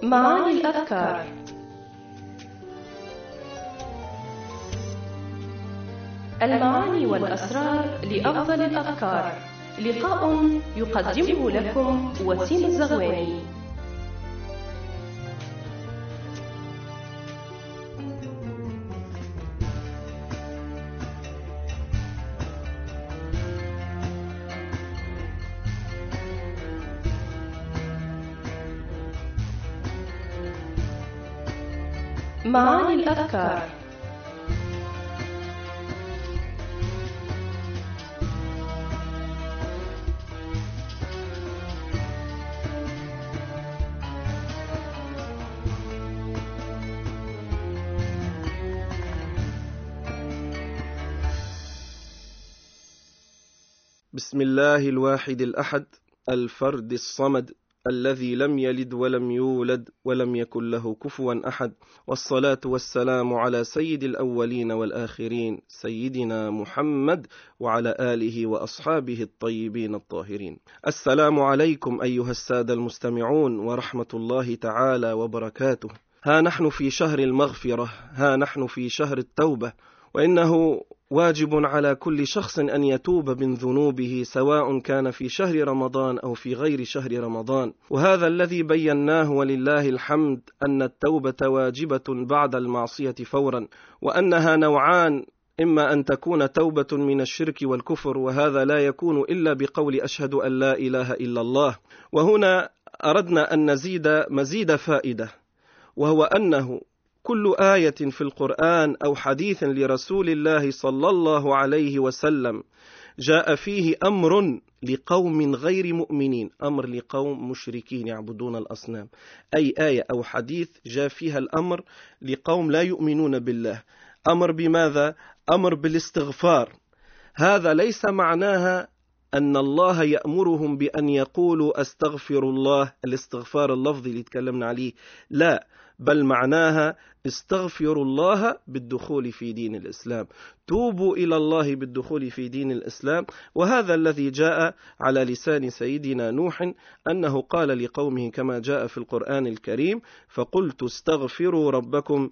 معاني الأفكار. المعاني والأسرار لأفضل الأفكار. لقاء يقدمه لكم وسيم الزغواني. معاني الأفكار. بسم الله الواحد الأحد الفرد الصمد الذي لم يلد ولم يولد ولم يكن له كفوا أحد، والصلاة والسلام على سيد الأولين والآخرين سيدنا محمد وعلى آله وأصحابه الطيبين الطاهرين. السلام عليكم أيها السادة المستمعون ورحمة الله تعالى وبركاته. ها نحن في شهر المغفرة، ها نحن في شهر التوبة، وإنه واجب على كل شخص أن يتوب من ذنوبه سواء كان في شهر رمضان أو في غير شهر رمضان. وهذا الذي بيناه ولله الحمد، أن التوبة واجبة بعد المعصية فورا، وأنها نوعان: إما أن تكون توبة من الشرك والكفر، وهذا لا يكون إلا بقول أشهد أن لا إله إلا الله. وهنا أردنا أن نزيد مزيد فائدة، وهو أنه كل آية في القرآن أو حديث لرسول الله صلى الله عليه وسلم جاء فيه أمر لقوم غير مؤمنين، أمر لقوم مشركين يعبدون الأصنام، أي آية أو حديث جاء فيها الأمر لقوم لا يؤمنون بالله. أمر بماذا؟ أمر بالاستغفار. هذا ليس معناها أن الله يأمرهم بأن يقولوا أستغفر الله، الاستغفار اللفظي اللي تكلمنا عليه، لا، بل معناها استغفروا الله بالدخول في دين الإسلام، توبوا إلى الله بالدخول في دين الإسلام. وهذا الذي جاء على لسان سيدنا نوح، أنه قال لقومه كما جاء في القرآن الكريم: فقلت استغفروا ربكم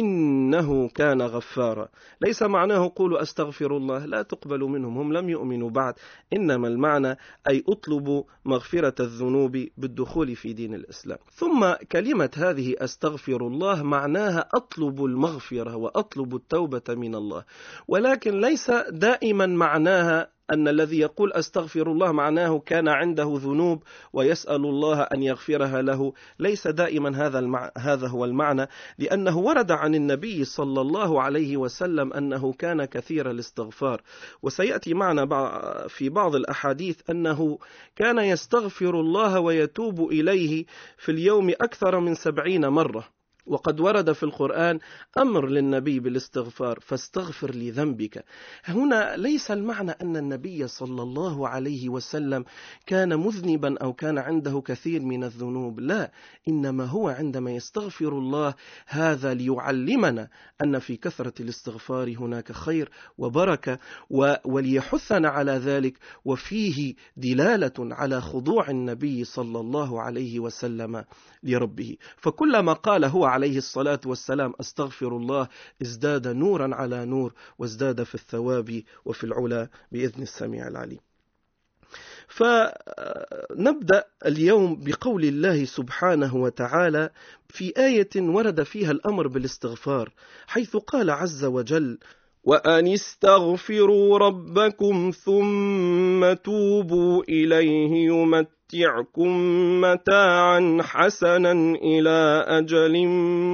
إنه كان غفارا. ليس معناه قولوا أستغفر الله، لا تقبل منهم، هم لم يؤمنوا بعد، إنما المعنى أي أطلبوا مغفرة الذنوب بالدخول في دين الإسلام. ثم كلمة هذه أستغفر الله معناها أطلب المغفرة وأطلب التوبة من الله، ولكن ليس دائما معناها أن الذي يقول أستغفر الله معناه كان عنده ذنوب ويسأل الله أن يغفرها له. ليس دائما هذا هو المعنى، لأنه ورد عن النبي صلى الله عليه وسلم أنه كان كثير الاستغفار، وسيأتي معنا في بعض الأحاديث أنه كان يستغفر الله ويتوب إليه في اليوم أكثر من 70 مرة. وقد ورد في القرآن أمر للنبي بالاستغفار: فاستغفر لذنبك. هنا ليس المعنى أن النبي صلى الله عليه وسلم كان مذنبا أو كان عنده كثير من الذنوب، لا، إنما هو عندما يستغفر الله هذا ليعلمنا أن في كثرة الاستغفار هناك خير وبركة، وليحثنا على ذلك، وفيه دلالة على خضوع النبي صلى الله عليه وسلم لربه. فكلما قال هو عليه الصلاة والسلام أستغفر الله ازداد نورا على نور، وازداد في الثواب وفي العلا بإذن السميع العليم. فنبدأ اليوم بقول الله سبحانه وتعالى في آية ورد فيها الأمر بالاستغفار، حيث قال عز وجل: وأن استغفروا ربكم ثم توبوا إليه يمتعكم متاعا حسنا إلى أجل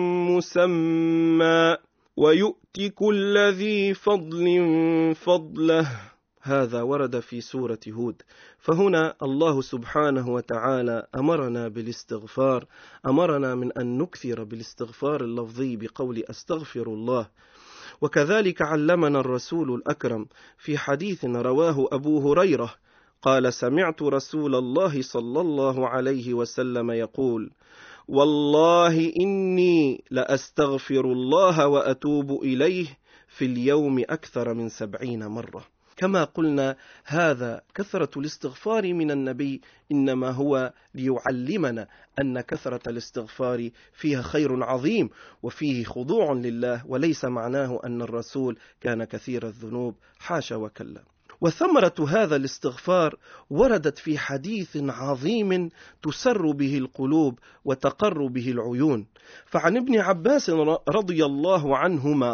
مسمى ويؤتي كل ذي فضل فضله. هذا ورد في سورة هود. فهنا الله سبحانه وتعالى أمرنا بالاستغفار، أمرنا من أن نكثر بالاستغفار اللفظي بقول أستغفر الله. وكذلك علمنا الرسول الأكرم في حديث رواه أبو هريرة قال: سمعت رسول الله صلى الله عليه وسلم يقول: والله إني لأستغفر الله وأتوب إليه في اليوم أكثر من 70 مرة. كما قلنا هذا كثرة الاستغفار من النبي إنما هو ليعلمنا أن كثرة الاستغفار فيها خير عظيم وفيه خضوع لله، وليس معناه أن الرسول كان كثير الذنوب، حاشا وكلا. وثمرة هذا الاستغفار وردت في حديث عظيم تسر به القلوب وتقر به العيون. فعن ابن عباس رضي الله عنهما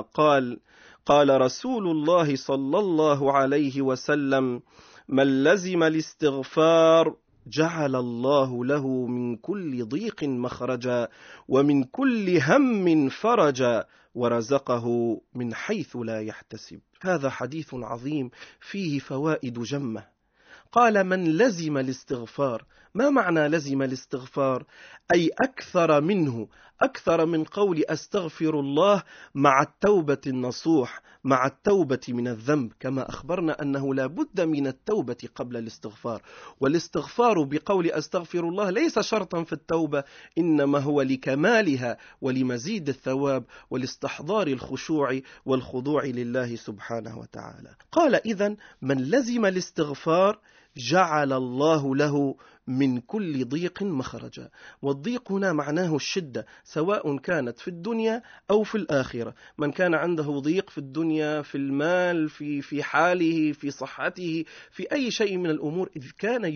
قال رسول الله صلى الله عليه وسلم: من لزم الاستغفار جعل الله له من كل ضيق مخرجا ومن كل هم فرجا ورزقه من حيث لا يحتسب. هذا حديث عظيم فيه فوائد جمة. قال: من لزم الاستغفار. ما معنى لزم الاستغفار؟ أي أكثر منه، أكثر من قول أستغفر الله مع التوبة النصوح، مع التوبة من الذنب، كما أخبرنا أنه لا بد من التوبة قبل الاستغفار. والاستغفار بقول أستغفر الله ليس شرطا في التوبة، إنما هو لكمالها ولمزيد الثواب ولاستحضار الخشوع والخضوع لله سبحانه وتعالى. قال: إذن من لزم الاستغفار جعل الله له من كل ضيق مخرجا. والضيق هنا معناه الشدة، سواء كانت في الدنيا أو في الآخرة. من كان عنده ضيق في الدنيا، في المال، في حاله، في صحته، في أي شيء من الأمور، إن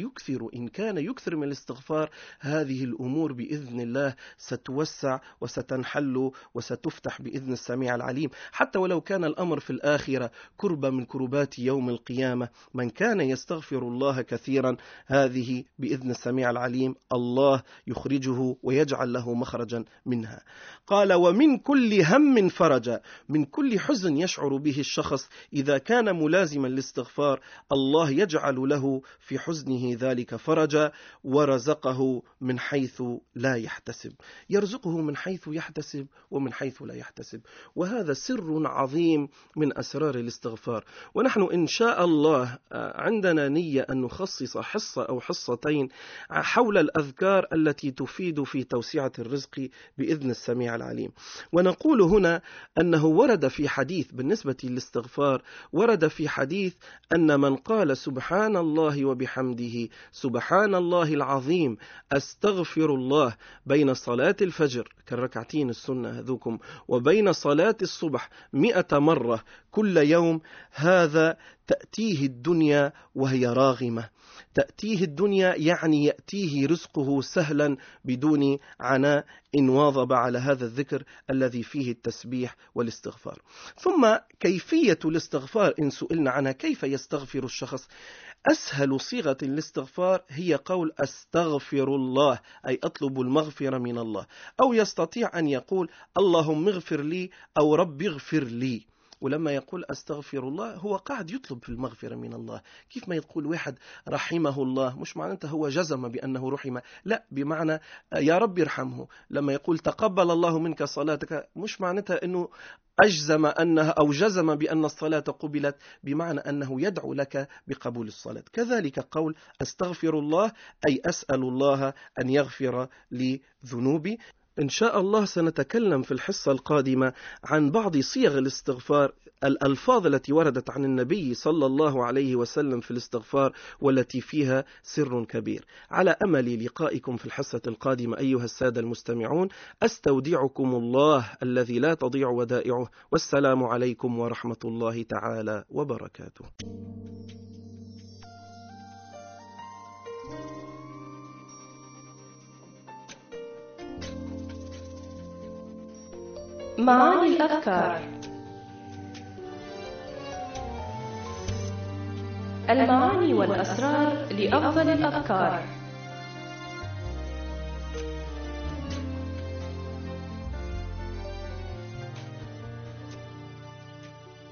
كان يكثر من الاستغفار، هذه الأمور بإذن الله ستوسع وستنحل وستفتح بإذن السميع العليم. حتى ولو كان الأمر في الآخرة كربة من كربات يوم القيامة، من كان يستغفر الله كثيرا، هذه بإذن السميع العليم الله يخرجه ويجعل له مخرجا منها. قال: ومن كل هم فرجا. من كل حزن يشعر به الشخص إذا كان ملازما للاستغفار، الله يجعل له في حزنه ذلك فرجا، ورزقه من حيث لا يحتسب. يرزقه من حيث يحتسب ومن حيث لا يحتسب، وهذا سر عظيم من أسرار الاستغفار. ونحن إن شاء الله عندنا نية أن نخصص حصة أو حصتين حول الأذكار التي تفيد في توسعة الرزق بإذن السميع العليم. ونقول هنا أنه ورد في حديث بالنسبة للاستغفار، ورد في حديث أن من قال سبحان الله وبحمده سبحان الله العظيم أستغفر الله بين صلاة الفجر كالركعتين السنة هذوكم وبين صلاة الصبح 100 مرة كل يوم، هذا تأتيه الدنيا وهي راغمة. تأتيه الدنيا يعني يأتيه رزقه سهلا بدون عناء إن واظب على هذا الذكر الذي فيه التسبيح والاستغفار. ثم كيفية الاستغفار إن سئلنا عنها، كيف يستغفر الشخص؟ أسهل صيغة الاستغفار هي قول أستغفر الله، أي أطلب المغفرة من الله. أو يستطيع أن يقول اللهم اغفر لي أو رب اغفر لي. ولما يقول أستغفر الله هو قاعد يطلب في المغفرة من الله. كيف ما يقول واحد رحمه الله، مش معناته هو جزم بأنه رحمه، لا، بمعنى يا رب ارحمه. لما يقول تقبل الله منك صلاتك، مش معناتها أنه أجزم أنها أو جزم بأن الصلاة قبلت، بمعنى أنه يدعو لك بقبول الصلاة. كذلك قول أستغفر الله أي أسأل الله أن يغفر لي ذنوبي. إن شاء الله سنتكلم في الحصة القادمة عن بعض صيغ الاستغفار، الألفاظ التي وردت عن النبي صلى الله عليه وسلم في الاستغفار والتي فيها سر كبير. على أمل لقائكم في الحصة القادمة أيها السادة المستمعون، أستودعكم الله الذي لا تضيع ودائعه، والسلام عليكم ورحمة الله تعالى وبركاته. معاني الأذكار. المعاني والأسرار لأفضل الأذكار.